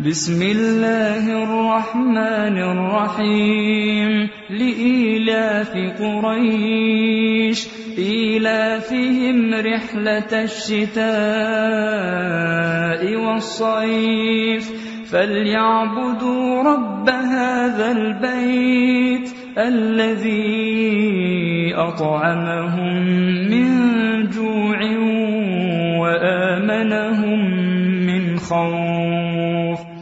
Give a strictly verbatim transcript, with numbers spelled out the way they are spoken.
بسم الله الرحمن الرحيم لإيلاف قريش إيلافهم رحلة الشتاء والصيف فليعبدوا رب هذا البيت الذي أطعمهم من جوع وآمنهم من خوف